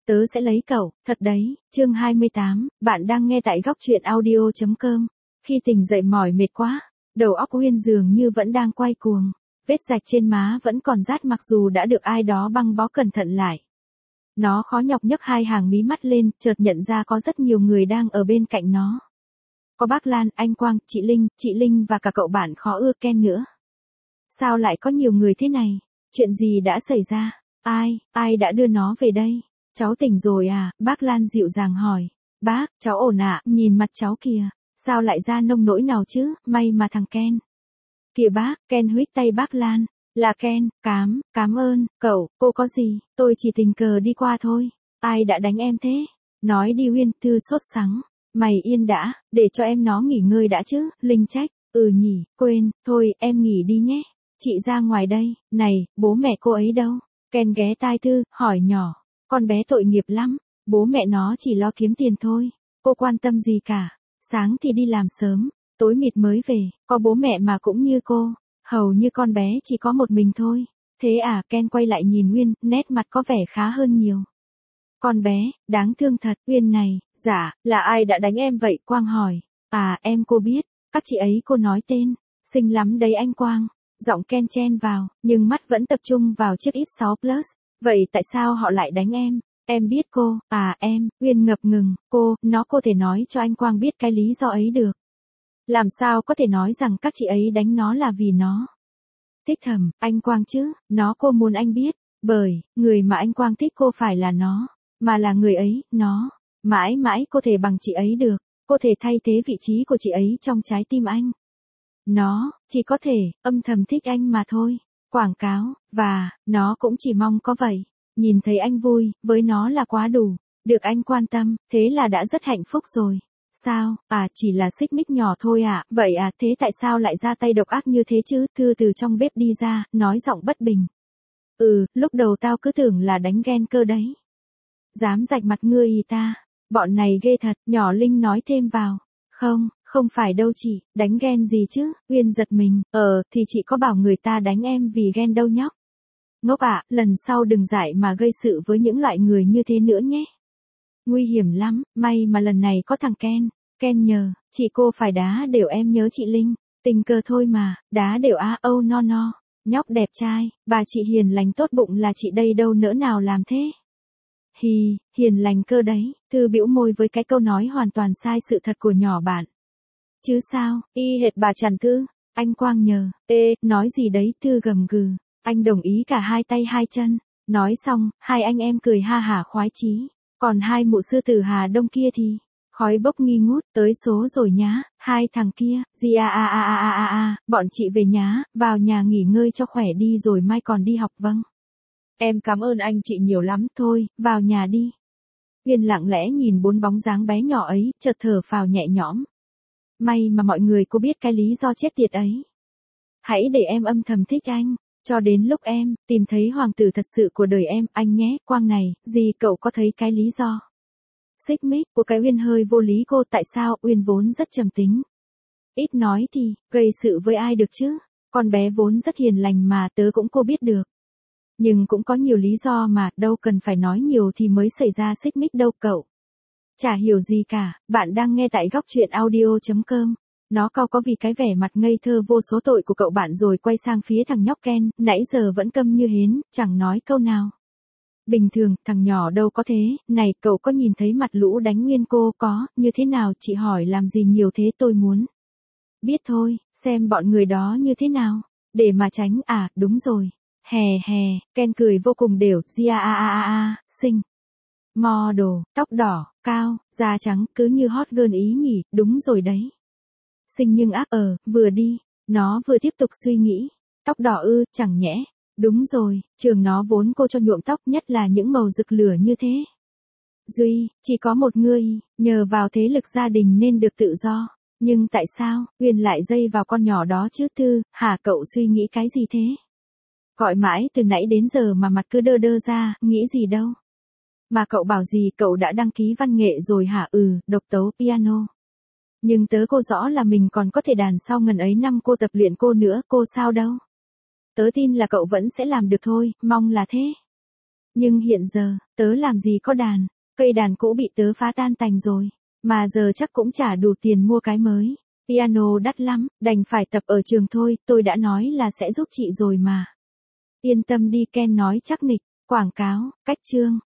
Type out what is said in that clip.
tớ sẽ lấy cậu, thật đấy. Chương 28, bạn đang nghe tại góc truyện audio.com. Khi tỉnh dậy mỏi mệt quá, đầu óc Uyên dường như vẫn đang quay cuồng, vết rạch trên má vẫn còn rát mặc dù đã được ai đó băng bó cẩn thận lại. Nó khó nhọc nhấc hai hàng mí mắt lên, chợt nhận ra có rất nhiều người đang ở bên cạnh nó. Có bác Lan, anh Quang, chị Linh và cả cậu bạn khó ưa Ken nữa. Sao lại có nhiều người thế này? Chuyện gì đã xảy ra? Ai đã đưa nó về đây? Cháu tỉnh rồi à? Bác Lan dịu dàng hỏi. Bác, cháu ổn ạ, nhìn mặt cháu kìa. Sao lại ra nông nỗi nào chứ, may mà thằng Ken. Kìa bác, Ken huých tay bác Lan. Là Ken, cảm ơn, cậu, cô có gì, tôi chỉ tình cờ đi qua thôi. Ai đã đánh em thế? Nói đi Uyên, Thư sốt sắng. Mày yên đã, để cho em nó nghỉ ngơi đã chứ, Linh trách. Nhỉ, quên, thôi, em nghỉ đi nhé. Chị ra ngoài đây, này, bố mẹ cô ấy đâu? Ken ghé tai Thư, hỏi nhỏ. Con bé tội nghiệp lắm, bố mẹ nó chỉ lo kiếm tiền thôi. Cô quan tâm gì cả, sáng thì đi làm sớm, tối mịt mới về, có bố mẹ mà cũng như cô. Hầu như con bé chỉ có một mình thôi. Thế à, Ken quay lại nhìn Uyên, nét mặt có vẻ khá hơn nhiều. Con bé, đáng thương thật. Uyên này, dạ, là ai đã đánh em vậy? Quang hỏi. À, em cô biết, các chị ấy cô nói tên. Xinh lắm đấy anh Quang. Giọng Ken chen vào, nhưng mắt vẫn tập trung vào chiếc X6 Plus. Vậy tại sao họ lại đánh em? Em biết cô, em, Uyên ngập ngừng, cô thể nói cho anh Quang biết cái lý do ấy được. Làm sao có thể nói rằng các chị ấy đánh nó là vì nó thích thầm, anh Quang chứ, cô muốn anh biết, bởi, người mà anh Quang thích cô phải là nó, mà là người ấy, nó, mãi mãi cô thể bằng chị ấy được, cô thể thay thế vị trí của chị ấy trong trái tim anh. Nó, chỉ có thể, âm thầm thích anh mà thôi, quảng cáo, và, nó cũng chỉ mong có vậy, nhìn thấy anh vui, với nó là quá đủ, được anh quan tâm, thế là đã rất hạnh phúc rồi. Sao, chỉ là xích mích nhỏ thôi à, vậy à, thế tại sao lại ra tay độc ác như thế chứ? Thư từ trong bếp đi ra, nói giọng bất bình. Lúc đầu tao cứ tưởng là đánh ghen cơ đấy. Dám rạch mặt ngươi ta, bọn này ghê thật, nhỏ Linh nói thêm vào. Không phải đâu chị, đánh ghen gì chứ? Uyên giật mình, thì chị có bảo người ta đánh em vì ghen đâu nhóc. Ngốc ạ, lần sau đừng dại mà gây sự với những loại người như thế nữa nhé. Nguy hiểm lắm, may mà lần này có thằng Ken. Ken nhờ, chị cô phải đá đều em nhớ chị Linh. Tình cờ thôi mà, đá đều no. Nhóc đẹp trai, bà chị hiền lành tốt bụng là chị đây đâu nỡ nào làm thế. Hiền lành cơ đấy, Thư bĩu môi với cái câu nói hoàn toàn sai sự thật của nhỏ bạn. Chứ sao, y hệt bà Trần Thư, anh Quang nhờ, nói gì đấy? Thư gầm gừ, anh đồng ý cả hai tay hai chân. Nói xong, hai anh em cười ha hả khoái chí. Còn hai mụ sư tử Hà Đông kia thì, khói bốc nghi ngút, tới số rồi nhá, hai thằng kia, bọn chị về nhá, vào nhà nghỉ ngơi cho khỏe đi rồi mai còn đi học. Vâng. Em cảm ơn anh chị nhiều lắm, thôi, vào nhà đi. Uyên lặng lẽ nhìn bốn bóng dáng bé nhỏ ấy, chợt thở phào nhẹ nhõm. May mà mọi người có biết cái lý do chết tiệt ấy. Hãy để em âm thầm thích anh. Cho đến lúc em tìm thấy hoàng tử thật sự của đời em, anh nhé. Quang này, gì cậu có thấy cái lý do xích mích của cái Uyên hơi vô lý cô? Tại sao? Uyên vốn rất trầm tính, ít nói thì gây sự với ai được chứ? Con bé vốn rất hiền lành mà, tớ cũng cô biết được. Nhưng cũng có nhiều lý do mà, đâu cần phải nói nhiều thì mới xảy ra xích mích đâu cậu. Chả hiểu gì cả, bạn đang nghe tại góc truyện audio.com. Nó cau có vì cái vẻ mặt ngây thơ vô số tội của cậu bạn rồi quay sang phía thằng nhóc Ken, nãy giờ vẫn câm như hến, chẳng nói câu nào. Bình thường, thằng nhỏ đâu có thế, này, cậu có nhìn thấy mặt lũ đánh Nguyên cô có, như thế nào? Chị hỏi làm gì nhiều thế? Tôi muốn biết thôi, xem bọn người đó như thế nào, để mà tránh. Đúng rồi. Hè, Ken cười vô cùng đều, xinh. Model, tóc đỏ, cao, da trắng, cứ như hot girl ý nhỉ, đúng rồi đấy. Xinh nhưng vừa đi, nó vừa tiếp tục suy nghĩ. Tóc đỏ chẳng nhẽ, đúng rồi, trường nó vốn cô cho nhuộm tóc, nhất là những màu rực lửa như thế. Duy, chỉ có một người, nhờ vào thế lực gia đình nên được tự do. Nhưng tại sao, Uyên lại dây vào con nhỏ đó chứ? Thư, hả, cậu suy nghĩ cái gì thế? Gọi mãi từ nãy đến giờ mà mặt cứ đơ ra, nghĩ gì đâu. Mà cậu bảo gì, cậu đã đăng ký văn nghệ rồi hả? Độc tấu piano. Nhưng tớ cô rõ là mình còn có thể đàn sau ngần ấy năm cô tập luyện cô nữa, cô sao đâu. Tớ tin là cậu vẫn sẽ làm được thôi, mong là thế. Nhưng hiện giờ, tớ làm gì có đàn, cây đàn cũ bị tớ phá tan tành rồi, mà giờ chắc cũng chả đủ tiền mua cái mới. Piano đắt lắm, đành phải tập ở trường thôi, tôi đã nói là sẽ giúp chị rồi mà. Yên tâm đi, Ken nói chắc nịch. Quảng cáo, cách chương.